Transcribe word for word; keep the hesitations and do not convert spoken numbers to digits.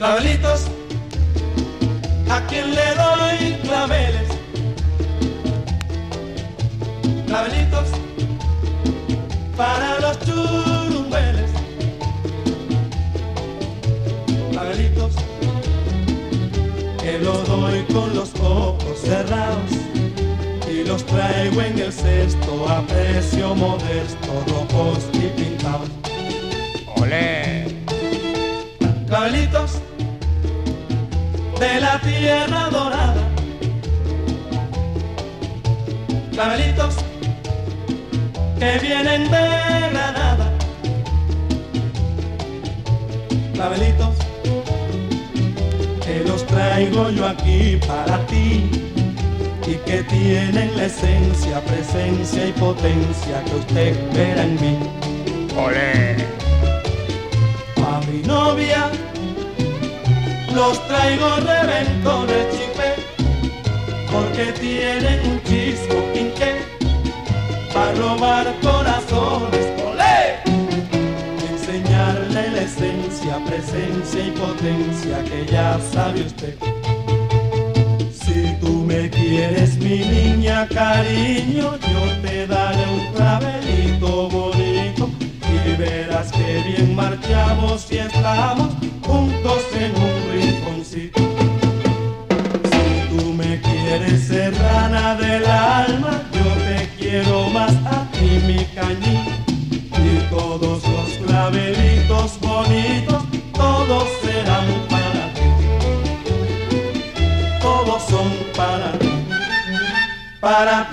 Clavelitos, ¿a quién le doy claveles? Clavelitos, para los churumbeles. Clavelitos, que los doy con los ojos cerrados y los traigo en el cesto a precio modesto, rojos y pintados. ¡Olé! Clavelitos de la tierra dorada, clavelitos que vienen de Granada, clavelitos que los traigo yo aquí para ti y que tienen la esencia, presencia y potencia que usted verá en mí. ¡Olé! A mi novia los traigo reventones chipé, porque tienen un chismo quinqué para robar corazones, olé, y enseñarle la esencia, presencia y potencia que ya sabe usted. Si tú me quieres, mi niña, cariño, yo te daré un clavelito bonito y verás que bien marchamos y estamos juntos en un rinconcito. Si tú me quieres, serrana del alma, yo te quiero más a ti, mi cañín, y todos los clavelitos bonitos, todos serán para ti, todos son para ti, para ti.